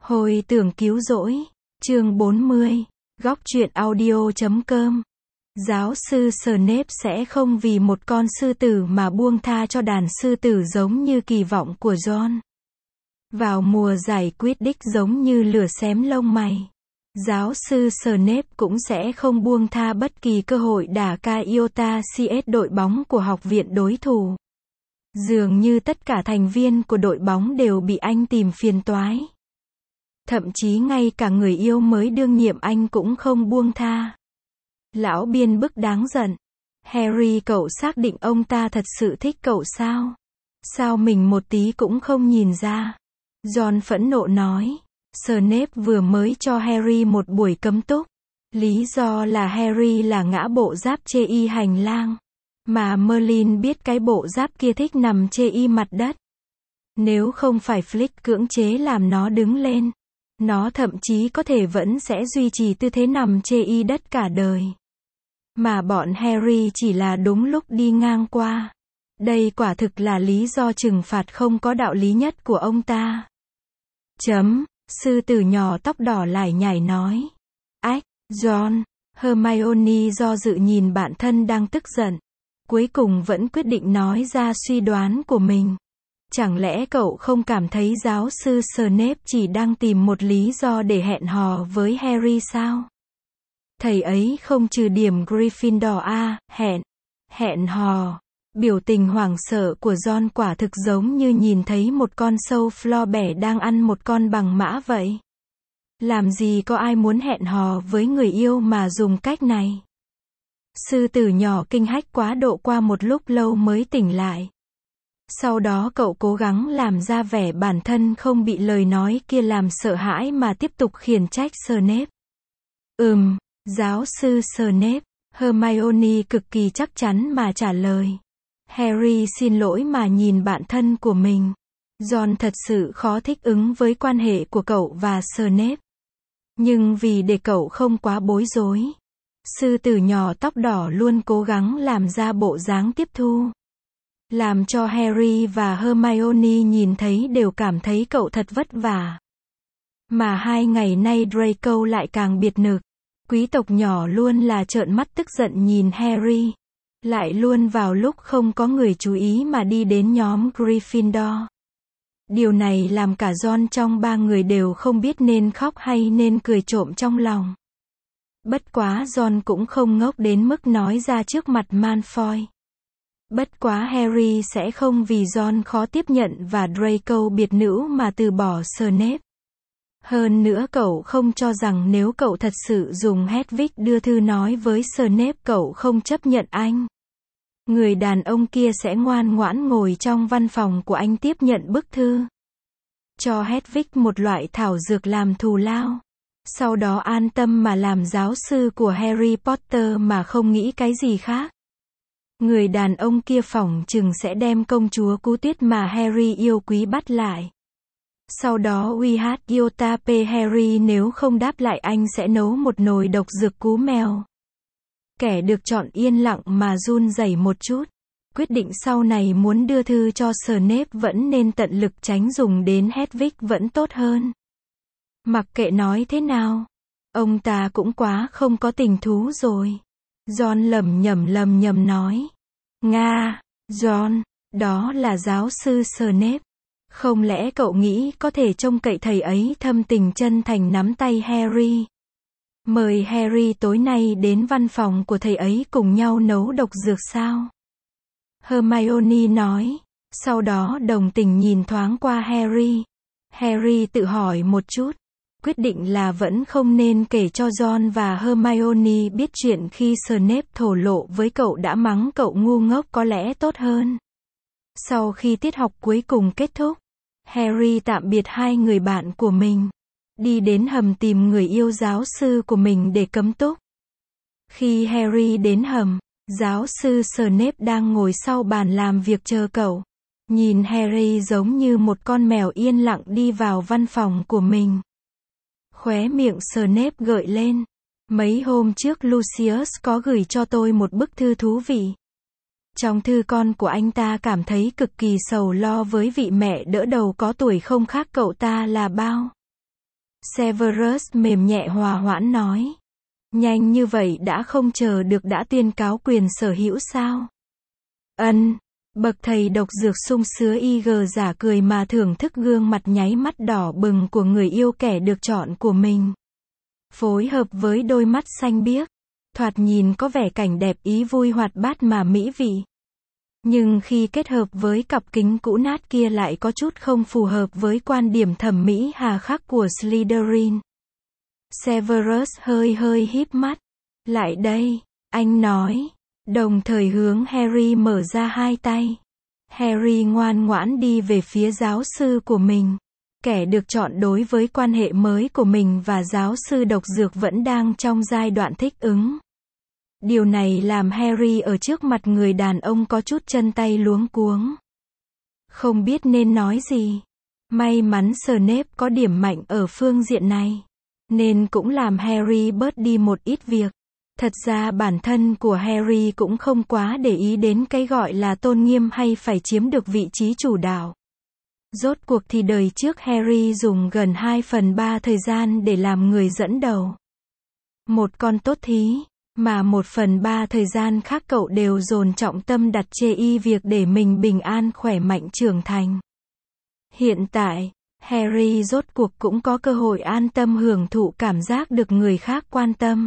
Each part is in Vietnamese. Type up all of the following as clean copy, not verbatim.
Hồi tưởng cứu rỗi, chương 40, góc truyện audio.com. Giáo sư Snape sẽ không vì một con sư tử mà buông tha cho đàn sư tử giống như kỳ vọng của Ron. Vào mùa giải Quidditch giống như lửa xém lông mày. Giáo sư Snape cũng sẽ không buông tha bất kỳ cơ hội đả ca Iota CS đội bóng của học viện đối thủ. Dường như tất cả thành viên của đội bóng đều bị anh tìm phiền toái. Thậm chí ngay cả người yêu mới đương nhiệm anh cũng không buông tha. Lão biên bức đáng giận. Harry, cậu xác định ông ta thật sự thích cậu sao? Sao mình một tí cũng không nhìn ra? Ron phẫn nộ nói. Snape vừa mới cho Harry một buổi cấm túc. Lý do là Harry là ngã bộ giáp chê y hành lang. Mà Merlin biết cái bộ giáp kia thích nằm chê y mặt đất. Nếu không phải Flick cưỡng chế làm nó đứng lên, nó thậm chí có thể vẫn sẽ duy trì tư thế nằm chê y đất cả đời. Mà bọn Harry chỉ là đúng lúc đi ngang qua. Đây quả thực là lý do trừng phạt không có đạo lý nhất của ông ta. Sư tử nhỏ tóc đỏ lải nhải nói. Ách, Ron. Hermione do dự nhìn bạn thân đang tức giận. Cuối cùng vẫn quyết định nói ra suy đoán của mình. Chẳng lẽ cậu không cảm thấy giáo sư Snape chỉ đang tìm một lý do để hẹn hò với Harry sao? Thầy ấy không trừ điểm Gryffindor à, hẹn hò. Biểu tình hoảng sợ của Ron quả thực giống như nhìn thấy một con sâu Flo bẻ đang ăn một con bằng mã vậy. Làm gì có ai muốn hẹn hò với người yêu mà dùng cách này? Sư tử nhỏ kinh hách quá độ qua một lúc lâu mới tỉnh lại. Sau đó cậu cố gắng làm ra vẻ bản thân không bị lời nói kia làm sợ hãi mà tiếp tục khiển trách Snape. Giáo sư Snape. Hermione cực kỳ chắc chắn mà trả lời. Harry xin lỗi mà nhìn bạn thân của mình. Ron thật sự khó thích ứng với quan hệ của cậu và Snape. Nhưng vì để cậu không quá bối rối, sư tử nhỏ tóc đỏ luôn cố gắng làm ra bộ dáng tiếp thu. Làm cho Harry và Hermione nhìn thấy đều cảm thấy cậu thật vất vả. Mà 2 ngày nay Draco lại càng biệt nực. Quý tộc nhỏ luôn là trợn mắt tức giận nhìn Harry. Lại luôn vào lúc không có người chú ý mà đi đến nhóm Gryffindor. Điều này làm cả Ron trong 3 người đều không biết nên khóc hay nên cười trộm trong lòng. Bất quá Ron cũng không ngốc đến mức nói ra trước mặt Malfoy. Bất quá Harry sẽ không vì Ron khó tiếp nhận và Draco biệt nữ mà từ bỏ Snape. Hơn nữa cậu không cho rằng nếu cậu thật sự dùng Hedwig đưa thư nói với Snape cậu không chấp nhận anh. Người đàn ông kia sẽ ngoan ngoãn ngồi trong văn phòng của anh tiếp nhận bức thư. Cho Hedwig một loại thảo dược làm thù lao. Sau đó an tâm mà làm giáo sư của Harry Potter mà không nghĩ cái gì khác. Người đàn ông kia phỏng chừng sẽ đem công chúa Cú Tuyết mà Harry yêu quý bắt lại. Sau đó Iota P. Harry nếu không đáp lại anh sẽ nấu một nồi độc dược cú mèo. Kẻ được chọn yên lặng mà run rẩy một chút. Quyết định sau này muốn đưa thư cho Snape vẫn nên tận lực tránh dùng đến Hedwig vẫn tốt hơn. Mặc kệ nói thế nào, ông ta cũng quá không có tình thú rồi. Ron lẩm nhẩm nói. Nga, Ron, đó là giáo sư Snape. Không lẽ cậu nghĩ có thể trông cậy thầy ấy thâm tình chân thành nắm tay Harry? Mời Harry tối nay đến văn phòng của thầy ấy cùng nhau nấu độc dược sao? Hermione nói. Sau đó đồng tình nhìn thoáng qua Harry. Harry tự hỏi một chút. Quyết định là vẫn không nên kể cho Ron và Hermione biết chuyện khi Snape thổ lộ với cậu đã mắng cậu ngu ngốc có lẽ tốt hơn. Sau khi tiết học cuối cùng kết thúc, Harry tạm biệt 2 người bạn của mình. Đi đến hầm tìm người yêu giáo sư của mình để cấm túc. Khi Harry đến hầm, giáo sư Snape đang ngồi sau bàn làm việc chờ cậu. Nhìn Harry giống như một con mèo yên lặng đi vào văn phòng của mình. Khóe miệng Snape gợi lên. Mấy hôm trước Lucius có gửi cho tôi một bức thư thú vị. Trong thư con của anh ta cảm thấy cực kỳ sầu lo với vị mẹ đỡ đầu có tuổi không khác cậu ta là bao. Severus mềm nhẹ hòa hoãn nói. Nhanh như vậy đã không chờ được đã tuyên cáo quyền sở hữu sao? Bậc thầy độc dược sung sứa IG giả cười mà thưởng thức gương mặt nháy mắt đỏ bừng của người yêu kẻ được chọn của mình. Phối hợp với đôi mắt xanh biếc, thoạt nhìn có vẻ cảnh đẹp ý vui hoạt bát mà mỹ vị. Nhưng khi kết hợp với cặp kính cũ nát kia lại có chút không phù hợp với quan điểm thẩm mỹ hà khắc của Slytherin. Severus hơi híp mắt. Lại đây, anh nói. Đồng thời hướng Harry mở ra hai tay. Harry ngoan ngoãn đi về phía giáo sư của mình. Kẻ được chọn đối với quan hệ mới của mình và giáo sư độc dược vẫn đang trong giai đoạn thích ứng. Điều này làm Harry ở trước mặt người đàn ông có chút chân tay luống cuống. Không biết nên nói gì. May mắn Snape có điểm mạnh ở phương diện này, nên cũng làm Harry bớt đi một ít việc. Thật ra bản thân của Harry cũng không quá để ý đến cái gọi là tôn nghiêm hay phải chiếm được vị trí chủ đạo. Rốt cuộc thì đời trước Harry dùng gần 2/3 thời gian để làm người dẫn đầu. Một con tốt thí, mà 1/3 thời gian khác cậu đều dồn trọng tâm đặt chê y việc để mình bình an khỏe mạnh trưởng thành. Hiện tại, Harry rốt cuộc cũng có cơ hội an tâm hưởng thụ cảm giác được người khác quan tâm.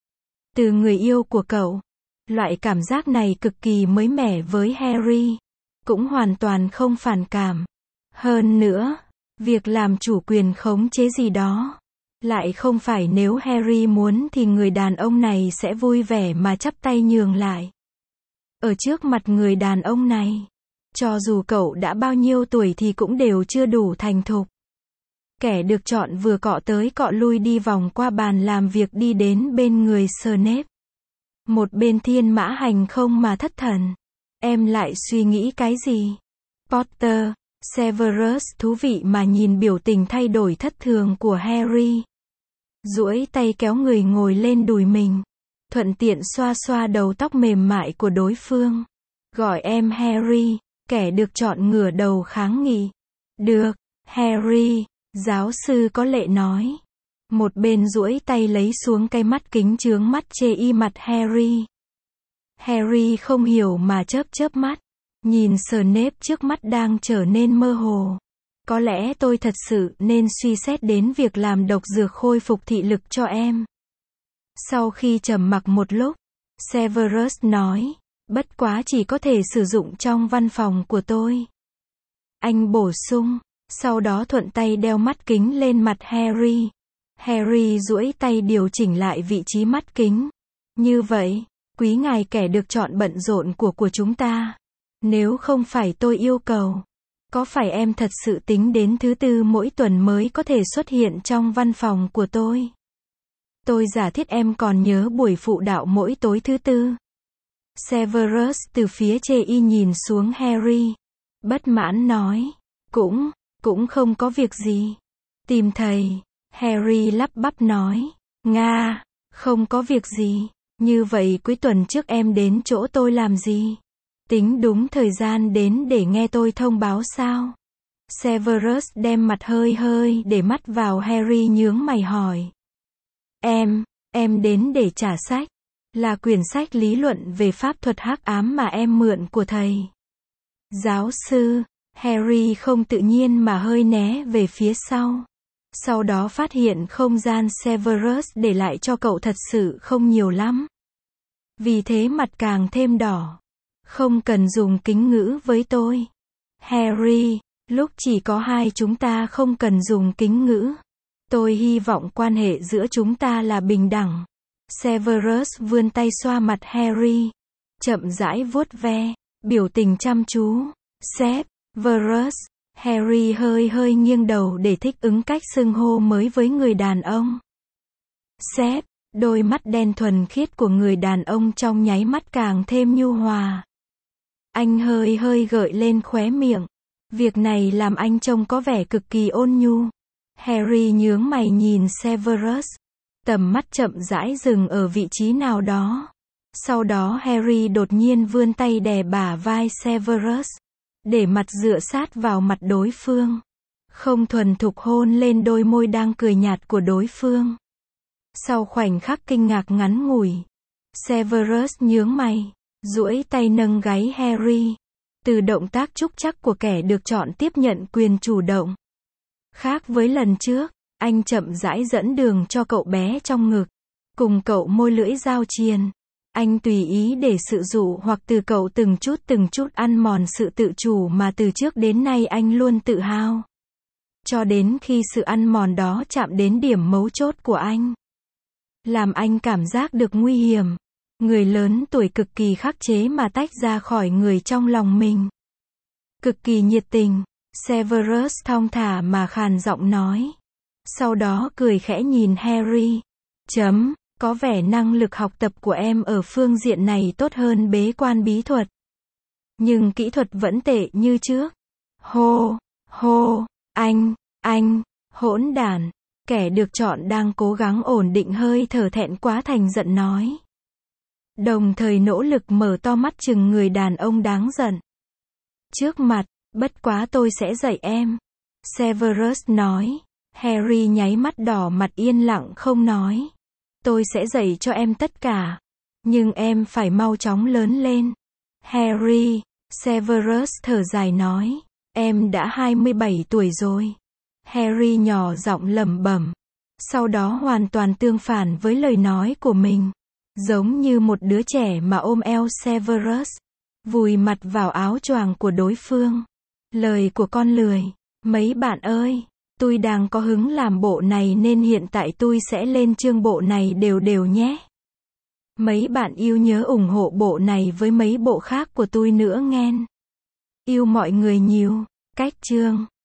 Từ người yêu của cậu. Loại cảm giác này cực kỳ mới mẻ với Harry. Cũng hoàn toàn không phản cảm. Hơn nữa, việc làm chủ quyền khống chế gì đó. Lại không phải nếu Harry muốn thì người đàn ông này sẽ vui vẻ mà chắp tay nhường lại. Ở trước mặt người đàn ông này, cho dù cậu đã bao nhiêu tuổi thì cũng đều chưa đủ thành thục. Kẻ được chọn vừa cọ tới cọ lui đi vòng qua bàn làm việc đi đến bên người Snape. Một bên thiên mã hành không mà thất thần. Em lại suy nghĩ cái gì? Potter, Severus thú vị mà nhìn biểu tình thay đổi thất thường của Harry. Duỗi tay kéo người ngồi lên đùi mình. Thuận tiện xoa xoa đầu tóc mềm mại của đối phương. Gọi em Harry, kẻ được chọn ngửa đầu kháng nghị. Được, Harry. Giáo sư có lệ nói. Một bên duỗi tay lấy xuống cái mắt kính chướng mắt chê y mặt Harry. Harry không hiểu mà chớp mắt. Nhìn Snape trước mắt đang trở nên mơ hồ. Có lẽ tôi thật sự nên suy xét đến việc làm độc dược khôi phục thị lực cho em. Sau khi trầm mặc một lúc, Severus nói. Bất quá chỉ có thể sử dụng trong văn phòng của tôi. Anh bổ sung. Sau đó thuận tay đeo mắt kính lên mặt Harry. Harry duỗi tay điều chỉnh lại vị trí mắt kính. Như vậy, quý ngài kẻ được chọn bận rộn của chúng ta. Nếu không phải tôi yêu cầu, có phải em thật sự tính đến thứ tư mỗi tuần mới có thể xuất hiện trong văn phòng của tôi? Tôi giả thiết em còn nhớ buổi phụ đạo mỗi tối thứ tư. Severus từ phía chê y nhìn xuống Harry. Bất mãn nói. Cũng không có việc gì. Tìm thầy. Harry lắp bắp nói. Nga, không có việc gì. Như vậy cuối tuần trước em đến chỗ tôi làm gì? Tính đúng thời gian đến để nghe tôi thông báo sao? Severus đem mặt hơi để mắt vào Harry nhướng mày hỏi. Em đến để trả sách. Là quyển sách lý luận về pháp thuật hắc ám mà em mượn của thầy. Giáo sư. Harry không tự nhiên mà hơi né về phía sau. Sau đó phát hiện không gian Severus để lại cho cậu thật sự không nhiều lắm. Vì thế mặt càng thêm đỏ. Không cần dùng kính ngữ với tôi. Harry, lúc chỉ có hai chúng ta không cần dùng kính ngữ. Tôi hy vọng quan hệ giữa chúng ta là bình đẳng. Severus vươn tay xoa mặt Harry. Chậm rãi vuốt ve, biểu tình chăm chú. Severus, Harry hơi nghiêng đầu để thích ứng cách xưng hô mới với người đàn ông. Đôi mắt đen thuần khiết của người đàn ông trong nháy mắt càng thêm nhu hòa. Anh hơi gợi lên khóe miệng. Việc này làm anh trông có vẻ cực kỳ ôn nhu. Harry nhướng mày nhìn Severus. Tầm mắt chậm rãi dừng ở vị trí nào đó. Sau đó Harry đột nhiên vươn tay đè bả vai Severus. Để mặt dựa sát vào mặt đối phương. không thuần thục hôn lên đôi môi đang cười nhạt của đối phương. Sau khoảnh khắc kinh ngạc ngắn ngủi, Severus nhướng mày, duỗi tay nâng gáy Harry. Từ động tác trúc trắc của kẻ được chọn tiếp nhận quyền chủ động. Khác với lần trước, anh chậm rãi dẫn đường cho cậu bé trong ngực. Cùng cậu môi lưỡi giao triền. Anh tùy ý để sự dụ hoặc từ cậu từng chút ăn mòn sự tự chủ mà từ trước đến nay anh luôn tự hào. Cho đến khi sự ăn mòn đó chạm đến điểm mấu chốt của anh. Làm anh cảm giác được nguy hiểm. Người lớn tuổi cực kỳ khắc chế mà tách ra khỏi người trong lòng mình. Cực kỳ nhiệt tình, Severus thong thả mà khàn giọng nói. Sau đó cười khẽ nhìn Harry. Có vẻ năng lực học tập của em ở phương diện này tốt hơn bế quan bí thuật. Nhưng kỹ thuật vẫn tệ như trước. Hô, anh, hỗn đản. Kẻ được chọn đang cố gắng ổn định hơi thở thẹn quá thành giận nói. Đồng thời nỗ lực mở to mắt chừng người đàn ông đáng giận. Trước mặt, bất quá tôi sẽ dạy em. Severus nói. Harry nháy mắt đỏ mặt yên lặng không nói. Tôi sẽ dạy cho em tất cả. Nhưng em phải mau chóng lớn lên. Harry, Severus thở dài nói. Em đã 27 tuổi rồi. Harry nhỏ giọng lẩm bẩm. Sau đó hoàn toàn tương phản với lời nói của mình. Giống như một đứa trẻ mà ôm eo Severus. Vùi mặt vào áo choàng của đối phương. Lời của con lười. Mấy bạn ơi, tôi đang có hứng làm bộ này nên hiện tại tôi sẽ lên chương bộ này đều nhé. Mấy bạn yêu nhớ ủng hộ bộ này với mấy bộ khác của tôi nữa nghe. Yêu mọi người nhiều. Cách chương